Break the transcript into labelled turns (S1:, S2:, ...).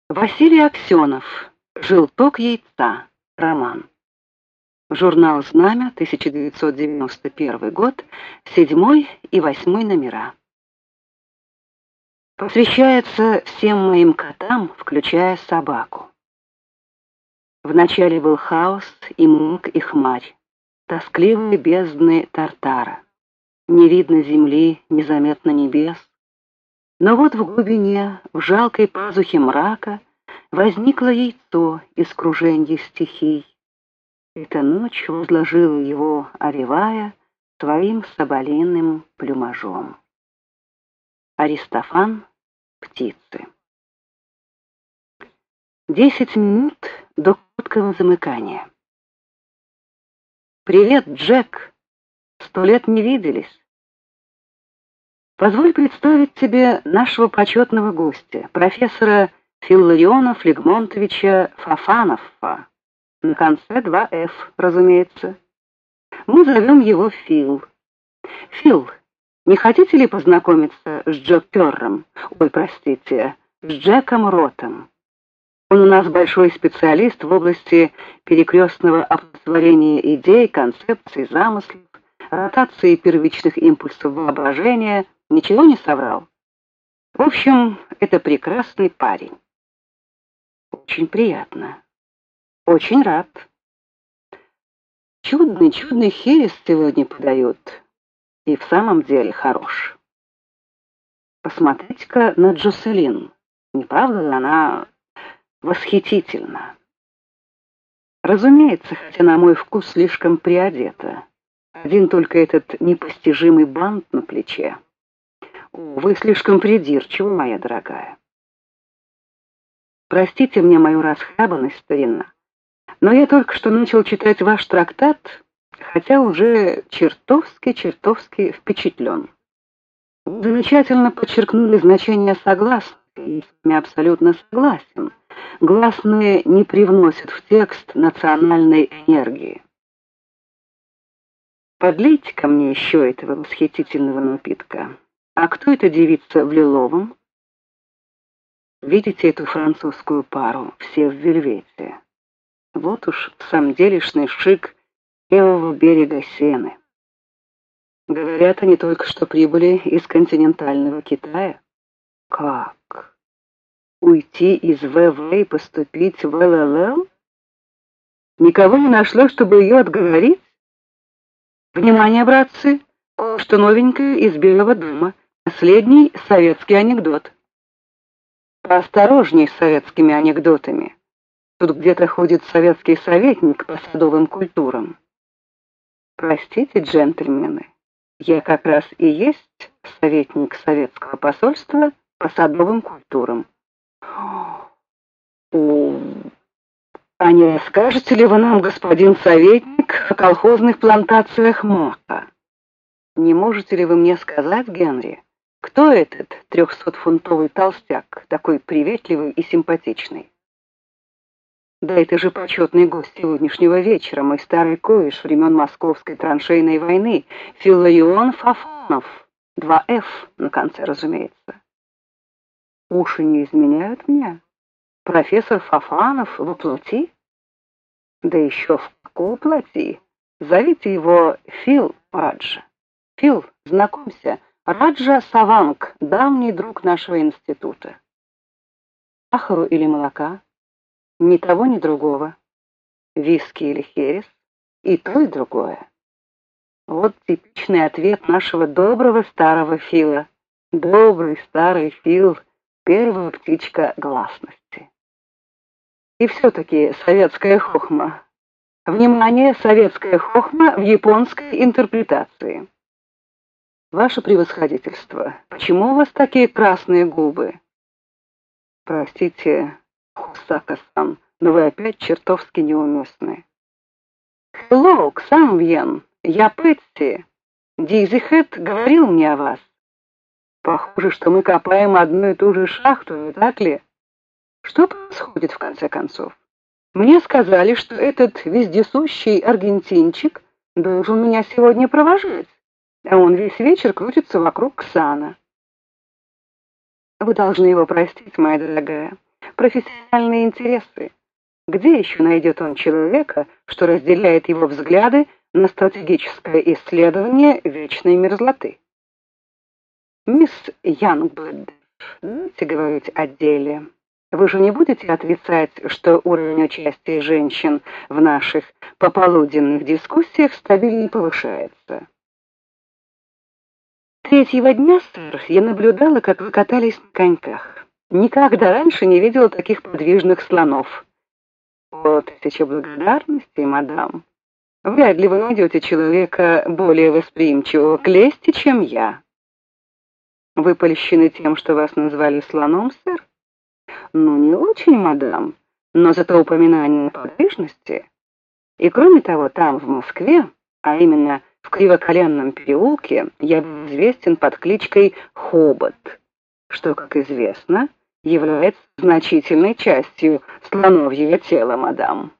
S1: Василий Аксенов. «Желток яйца». Роман. Журнал «Знамя», 1991 год, 7 и 8 номера. Посвящается всем моим котам, включая собаку. Вначале был хаос и мрак и хмарь, тоскливые бездны Тартара. Не видно земли, незаметно небес. Но вот в глубине, в жалкой пазухе мрака, возникло яйцо из круженья стихий. Эта ночь возложила его, овевая, своим соболиным плюмажом. Аристофан. Птицы. 10 минут до короткого замыкания. «Привет, Джек! 100 лет не виделись. Позволь представить тебе нашего почетного гостя, профессора Филлариона Флегмонтовича Фофанова. На конце 2 «Ф», разумеется. Мы зовем его Фил. Фил, не хотите ли познакомиться с Джокером? С Джеком Ротом. Он у нас большой специалист в области перекрестного оплодотворения идей, концепций, замыслов, ротации первичных импульсов воображения. Ничего не соврал? В общем, это прекрасный парень. Очень приятно. Очень рад. Чудный херес сегодня подают. И в самом деле хорош. Посмотрите-ка на Джоселин. Не правда ли она восхитительна? Разумеется, хотя на мой вкус слишком приодета. Один только этот непостижимый бант на плече. Вы слишком придирчивы, моя дорогая. Простите мне мою расхлябанность, старина, но я только что начал читать ваш трактат, хотя уже чертовски впечатлен. Вы замечательно подчеркнули значение согласных, и с вами абсолютно согласен. Гласные не привносят в текст национальной энергии. Подлейте ко мне еще этого восхитительного напитка. А кто эта девица в лиловом? Видите эту французскую пару, все в вельвете? Вот уж самделишный шик левого берега Сены. Говорят, они только что прибыли из континентального Китая. Как? Уйти из ВВ и поступить в ЛЛЛ? Никого не нашло, чтобы ее отговорить? Внимание, братцы, кое-что новенькое из Белого дома. Последний советский анекдот. Поосторожней с советскими анекдотами. Тут где-то ходит советский советник по садовым культурам. Простите, джентльмены, я как раз и есть советник советского посольства по садовым культурам. А не расскажете ли вы нам, господин советник, о колхозных плантациях мака? Не можете ли вы мне сказать, Генри, кто этот 300-фунтовый толстяк, такой приветливый и симпатичный? Да это же почетный гость сегодняшнего вечера, мой старый коиш времен Московской траншейной войны, Филларион Фофанов, 2 «Ф» на конце, разумеется. Уши не изменяют мне? Профессор Фофанов во плоти? Да еще в какой плоти? Зовите его Фил Раджа. Фил, знакомься, Раджа Саванг, давний друг нашего института. Сахару или молока? Ни того, ни другого. Виски или херес? И то, и другое. Вот типичный ответ нашего доброго старого Фила. Добрый старый Фил, первая птичка гласности. И все-таки советская хохма. Внимание, советская хохма в японской интерпретации. Ваше превосходительство, почему у вас такие красные губы? Простите, Хусака-сан, но вы опять чертовски неуместны. Hello, Ксамвьен, я Пэтси. Дизихэт говорил мне о вас. Похоже, что мы копаем одну и ту же шахту, не так ли? Что происходит в конце концов? Мне сказали, что этот вездесущий аргентинчик должен меня сегодня провожать, а он весь вечер крутится вокруг Ксана. Вы должны его простить, моя дорогая. профессиональные интересы. Где еще найдет он человека, что разделяет его взгляды на стратегическое исследование вечной мерзлоты? Мисс Янгблад, давайте говорить о деле. Вы же не будете отрицать, что уровень участия женщин в наших пополуденных дискуссиях стабильно повышается. Третьего дня, сэр, я наблюдала, как вы катались на коньках. Никогда раньше не видела таких подвижных слонов. О, тысяча благодарностей, мадам. Вряд ли вы найдете человека более восприимчивого к лести, чем я. Вы польщены тем, что вас назвали слоном, сэр? Ну, не очень, мадам, но зато упоминание о подвижности. И кроме того, там, в Москве, а именно в Кривоколенном переулке, я был известен под кличкой Хобот, что, как известно, является значительной частью слоновьего тела, мадам.